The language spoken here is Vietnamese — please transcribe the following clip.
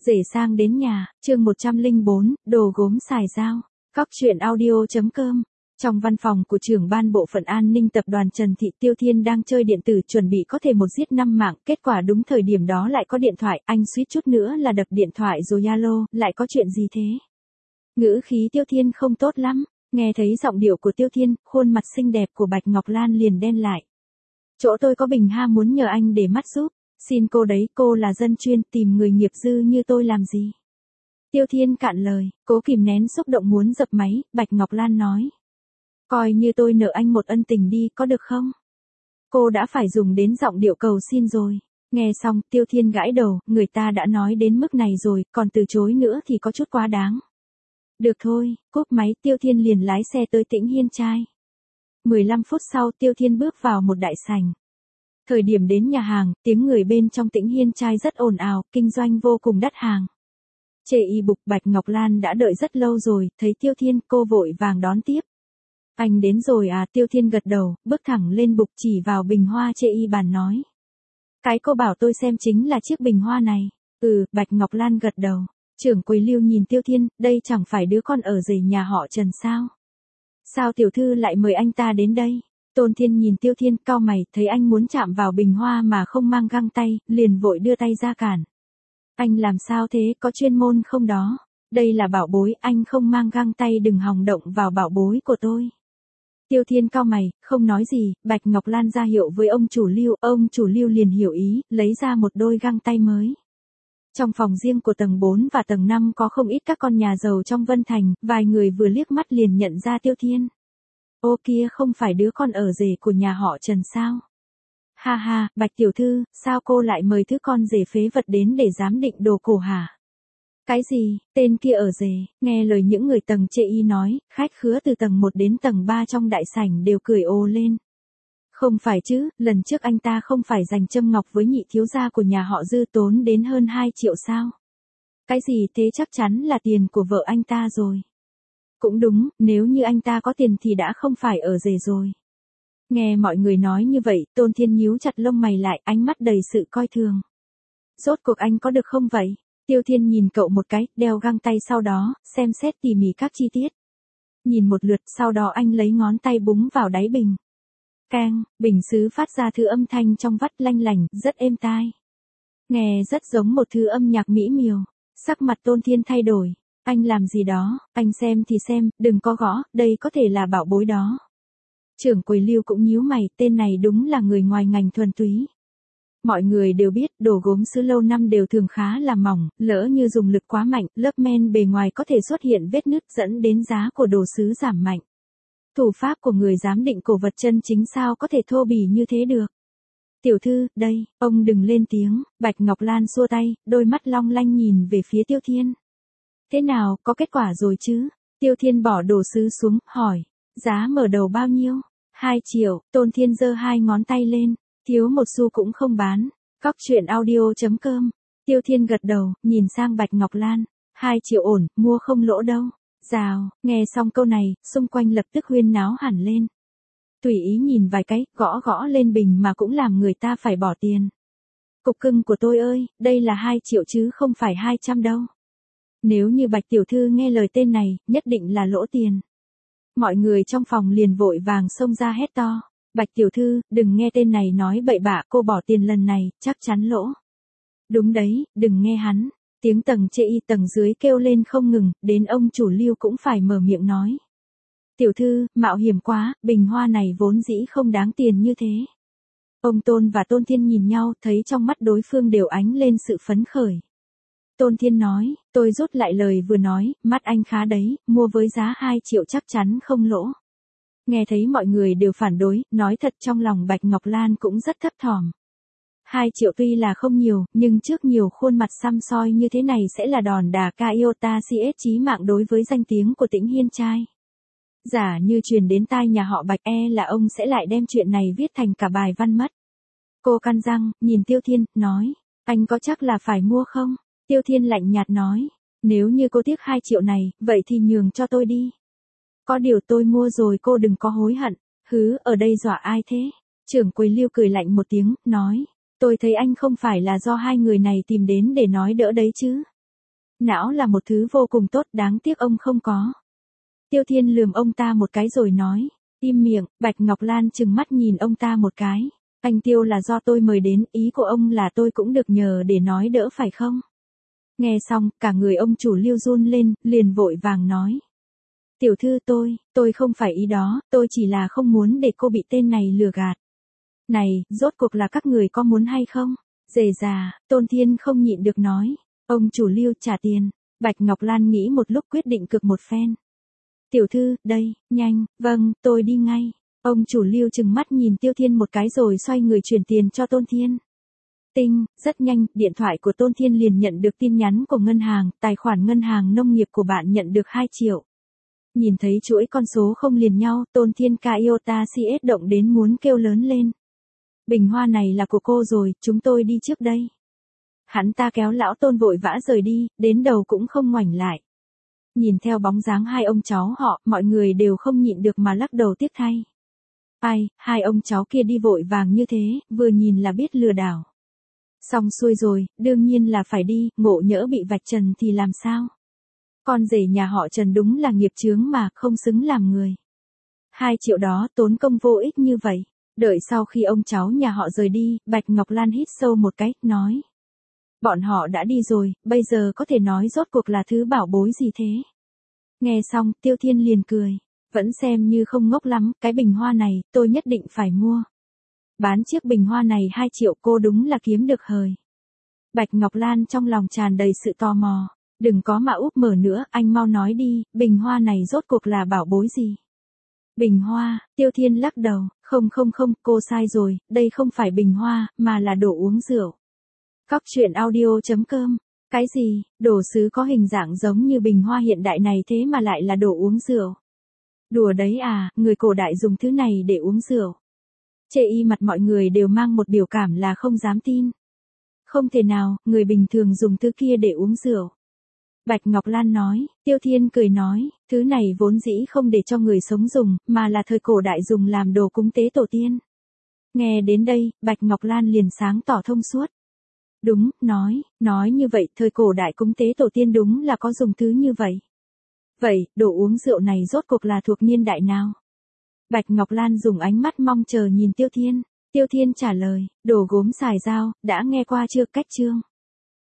Rể sang đến nhà, chương 104, đồ gốm xài dao. Cóc truyện audio.com. Trong văn phòng của trưởng ban bộ phận an ninh tập đoàn Trần Thị, Tiêu Thiên đang chơi điện tử chuẩn bị có thể một giết 5 mạng, kết quả đúng thời điểm đó lại có điện thoại, anh suýt chút nữa là đập điện thoại rồi alo, lại có chuyện gì thế? Ngữ khí Tiêu Thiên không tốt lắm, nghe thấy giọng điệu của Tiêu Thiên, khuôn mặt xinh đẹp của Bạch Ngọc Lan liền đen lại. Chỗ tôi có bình ha muốn nhờ anh để mắt giúp. Xin cô đấy, cô là dân chuyên, tìm người nghiệp dư như tôi làm gì? Tiêu Thiên cạn lời, cố kìm nén xúc động muốn dập máy, Bạch Ngọc Lan nói. Coi như tôi nợ anh một ân tình đi, có được không? Cô đã phải dùng đến giọng điệu cầu xin rồi. Nghe xong, Tiêu Thiên gãi đầu, người ta đã nói đến mức này rồi, còn từ chối nữa thì có chút quá đáng. Được thôi, cúp máy, Tiêu Thiên liền lái xe tới Tĩnh Hiên Trai. 15 phút sau, Tiêu Thiên bước vào một đại sảnh. Thời điểm đến nhà hàng, tiếng người bên trong Tĩnh Hiên Trai rất ồn ào, kinh doanh vô cùng đắt hàng. Chê y bục Bạch Ngọc Lan đã đợi rất lâu rồi, thấy Tiêu Thiên, cô vội vàng đón tiếp. Anh đến rồi à? Tiêu Thiên gật đầu, bước thẳng lên bục chỉ vào bình hoa chê y bàn nói. Cái cô bảo tôi xem chính là chiếc bình hoa này. Bạch Ngọc Lan gật đầu. Trưởng quầy Lưu nhìn Tiêu Thiên, đây chẳng phải đứa con ở rể nhà họ Trần sao? Sao tiểu thư lại mời anh ta đến đây? Tôn Thiên nhìn Tiêu Thiên, cau mày, thấy anh muốn chạm vào bình hoa mà không mang găng tay, liền vội đưa tay ra cản. Anh làm sao thế, có chuyên môn không đó? Đây là bảo bối, anh không mang găng tay đừng hòng động vào bảo bối của tôi. Tiêu Thiên cau mày, không nói gì, Bạch Ngọc Lan ra hiệu với ông chủ Lưu liền hiểu ý, lấy ra một đôi găng tay mới. Trong phòng riêng của tầng 4 và tầng 5 có không ít các con nhà giàu trong Vân Thành, vài người vừa liếc mắt liền nhận ra Tiêu Thiên. Ô kia không phải đứa con ở rể của nhà họ Trần sao? Ha ha, Bạch tiểu thư, sao cô lại mời thứ con rể phế vật đến để giám định đồ cổ hả? Cái gì, tên kia ở rể? Nghe lời những người tầng chê y nói, khách khứa từ tầng 1 đến tầng 3 trong đại sảnh đều cười ồ lên. Không phải chứ, lần trước anh ta không phải giành châm ngọc với nhị thiếu gia của nhà họ Dư tốn đến hơn 2 triệu sao? Cái gì thế, chắc chắn là tiền của vợ anh ta rồi. Cũng đúng, nếu như anh ta có tiền thì đã không phải ở rể rồi. Nghe mọi người nói như vậy, Tôn Thiên nhíu chặt lông mày lại, ánh mắt đầy sự coi thường. Rốt cuộc anh có được không vậy? Tiêu Thiên nhìn cậu một cái, đeo găng tay sau đó, xem xét tỉ mỉ các chi tiết. Nhìn một lượt, sau đó anh lấy ngón tay búng vào đáy bình. Keng, bình sứ phát ra thứ âm thanh trong vắt lanh lành, rất êm tai. Nghe rất giống một thứ âm nhạc mỹ miều. Sắc mặt Tôn Thiên thay đổi. Anh làm gì đó, anh xem thì xem, đừng có gõ, đây có thể là bảo bối đó. Trưởng quầy Lưu cũng nhíu mày, tên này đúng là người ngoài ngành thuần túy. Mọi người đều biết, đồ gốm sứ lâu năm đều thường khá là mỏng, lỡ như dùng lực quá mạnh, lớp men bề ngoài có thể xuất hiện vết nứt dẫn đến giá của đồ sứ giảm mạnh. Thủ pháp của người giám định cổ vật chân chính sao có thể thô bỉ như thế được. Tiểu thư, đây, ông đừng lên tiếng, Bạch Ngọc Lan xua tay, đôi mắt long lanh nhìn về phía Tiêu Thiên. Thế nào, có kết quả rồi chứ? Tiêu Thiên bỏ đồ sứ xuống, hỏi. Giá mở đầu bao nhiêu? 2 triệu, Tôn Thiên giơ 2 ngón tay lên. Thiếu một xu cũng không bán. Cóc truyện audio.com. Tiêu Thiên gật đầu, nhìn sang Bạch Ngọc Lan. 2 triệu ổn, mua không lỗ đâu. Rào, nghe xong câu này, xung quanh lập tức huyên náo hẳn lên. Tùy ý nhìn vài cái, gõ gõ lên bình mà cũng làm người ta phải bỏ tiền. Cục cưng của tôi ơi, đây là 2 triệu chứ không phải 200 đâu. Nếu như Bạch tiểu thư nghe lời tên này, nhất định là lỗ tiền. Mọi người trong phòng liền vội vàng xông ra hét to. Bạch tiểu thư, đừng nghe tên này nói bậy bạ, cô bỏ tiền lần này, chắc chắn lỗ. Đúng đấy, đừng nghe hắn. Tiếng tầng chê y tầng dưới kêu lên không ngừng, đến ông chủ Lưu cũng phải mở miệng nói. Tiểu thư, mạo hiểm quá, bình hoa này vốn dĩ không đáng tiền như thế. Ông Tôn và Tôn Thiên nhìn nhau, thấy trong mắt đối phương đều ánh lên sự phấn khởi. Tôn Thiên nói, tôi rút lại lời vừa nói, mắt anh khá đấy, mua với giá 2 triệu chắc chắn không lỗ. Nghe thấy mọi người đều phản đối, nói thật trong lòng Bạch Ngọc Lan cũng rất thấp thỏm. 2 triệu tuy là không nhiều, nhưng trước nhiều khuôn mặt xăm soi như thế này sẽ là đòn đà ca iota CS chí mạng đối với danh tiếng của Tĩnh Hiên Trai. Giả như truyền đến tai nhà họ Bạch là ông sẽ lại đem chuyện này viết thành cả bài văn mất. Cô căn răng, nhìn Tiêu Thiên, nói, anh có chắc là phải mua không? Tiêu Thiên lạnh nhạt nói, nếu như cô tiếc 2 triệu này, vậy thì nhường cho tôi đi. Có điều tôi mua rồi cô đừng có hối hận. Hứ, ở đây dọa ai thế? Trưởng quầy Lưu cười lạnh một tiếng, nói, tôi thấy anh không phải là do hai người này tìm đến để nói đỡ đấy chứ. Não là một thứ vô cùng tốt, đáng tiếc ông không có. Tiêu Thiên lườm ông ta một cái rồi nói, im miệng. Bạch Ngọc Lan trừng mắt nhìn ông ta một cái. Anh Tiêu là do tôi mời đến, ý của ông là tôi cũng được nhờ để nói đỡ phải không? Nghe xong, cả người ông chủ Lưu run lên, liền vội vàng nói. Tiểu thư tôi không phải ý đó, tôi chỉ là không muốn để cô bị tên này lừa gạt. Này, rốt cuộc là các người có muốn hay không? Dề già, Tôn Thiên không nhịn được nói. Ông chủ Lưu trả tiền. Bạch Ngọc Lan nghĩ một lúc quyết định cược một phen. Tiểu thư, đây, nhanh, vâng, tôi đi ngay. Ông chủ Lưu trừng mắt nhìn Tiêu Thiên một cái rồi xoay người chuyển tiền cho Tôn Thiên. Tinh, rất nhanh, điện thoại của Tôn Thiên liền nhận được tin nhắn của ngân hàng, tài khoản ngân hàng nông nghiệp của bạn nhận được 2 triệu. Nhìn thấy chuỗi con số không liền nhau, Tôn Thiên Iota CS động đến muốn kêu lớn lên. Bình hoa này là của cô rồi, chúng tôi đi trước đây. Hắn ta kéo lão Tôn vội vã rời đi, đến đầu cũng không ngoảnh lại. Nhìn theo bóng dáng hai ông cháu họ, mọi người đều không nhịn được mà lắc đầu tiếc thay. Ai, hai ông cháu kia đi vội vàng như thế, vừa nhìn là biết lừa đảo. Xong xuôi rồi, đương nhiên là phải đi, ngộ nhỡ bị vạch trần thì làm sao? Con rể nhà họ Trần đúng là nghiệp chướng mà, không xứng làm người. 2 triệu đó tốn công vô ích như vậy. Đợi sau khi ông cháu nhà họ rời đi, Bạch Ngọc Lan hít sâu một cái, nói. Bọn họ đã đi rồi, bây giờ có thể nói rốt cuộc là thứ bảo bối gì thế? Nghe xong, Tiêu Thiên liền cười. Vẫn xem như không ngốc lắm, cái bình hoa này, tôi nhất định phải mua. Bán chiếc bình hoa này 2 triệu cô đúng là kiếm được hời. Bạch Ngọc Lan trong lòng tràn đầy sự tò mò. Đừng có mà úp mở nữa, anh mau nói đi, bình hoa này rốt cuộc là bảo bối gì? Bình hoa, Tiêu Thiên lắc đầu, không, cô sai rồi, đây không phải bình hoa, mà là đồ uống rượu. Cóc truyện audio.com. Cái gì, đồ sứ có hình dạng giống như bình hoa hiện đại này thế mà lại là đồ uống rượu? Đùa đấy à, người cổ đại dùng thứ này để uống rượu. Chê y mặt mọi người đều mang một biểu cảm là không dám tin. Không thể nào, người bình thường dùng thứ kia để uống rượu. Bạch Ngọc Lan nói, Tiêu Thiên cười nói, thứ này vốn dĩ không để cho người sống dùng, mà là thời cổ đại dùng làm đồ cúng tế tổ tiên. Nghe đến đây, Bạch Ngọc Lan liền sáng tỏ thông suốt. Đúng, nói như vậy, thời cổ đại cúng tế tổ tiên đúng là có dùng thứ như vậy. Vậy, đồ uống rượu này rốt cuộc là thuộc niên đại nào? Bạch Ngọc Lan dùng ánh mắt mong chờ nhìn Tiêu Thiên. Tiêu Thiên trả lời, đồ gốm xài dao, đã nghe qua chưa, cách chương.